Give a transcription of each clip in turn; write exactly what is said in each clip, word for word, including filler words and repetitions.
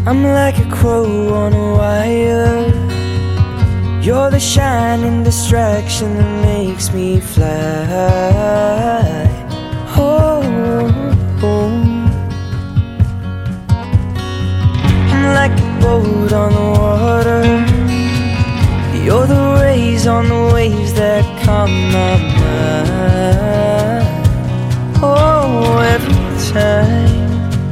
I'm like a crow on a wire. You're the shining distraction that makes me fly. Oh, oh. I'm like a boat on the water. You're the rays on the waves that calm my mind. Oh, every time.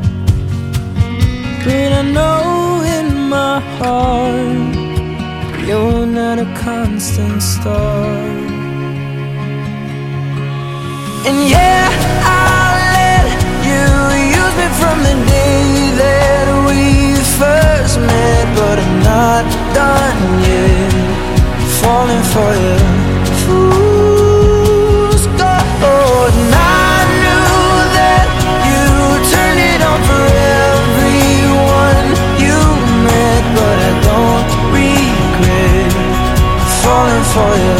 But I know in my heart you're not a constant star. And yeah, I'll let you use me from the day that we first met. But I'm not done yet falling for you. Fool's gold. And I knew that you turned it on for everyone you met. But I don't regret falling for you.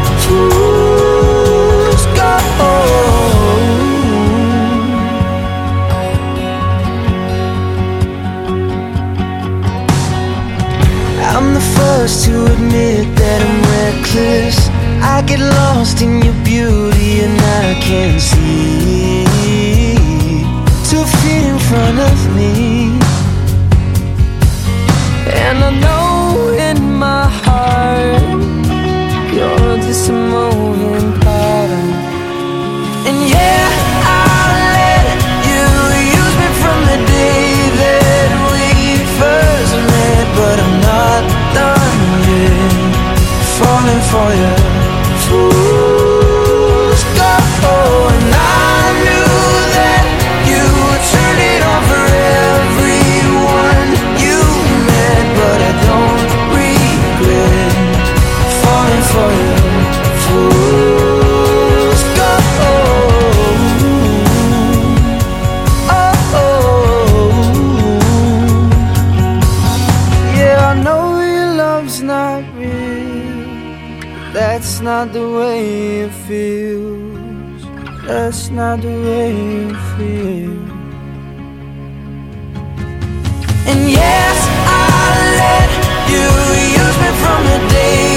Fool's gold. I'm the first to admit that I'm reckless. I get lost in your beauty and I can't see two feet in front of me. And I know in my heart you're just a moving part. And yeah, I'll let you use me from the day that we first met. But I'm not done yet falling for you. Fool's gold. And I knew that you would turn it on for everyone you met. But I don't regret falling for you. Fool's gold. Oh, oh. Yeah, I know your love's not real. That's not the way it feels. That's not the way it feels. And yes, I let you use me from the day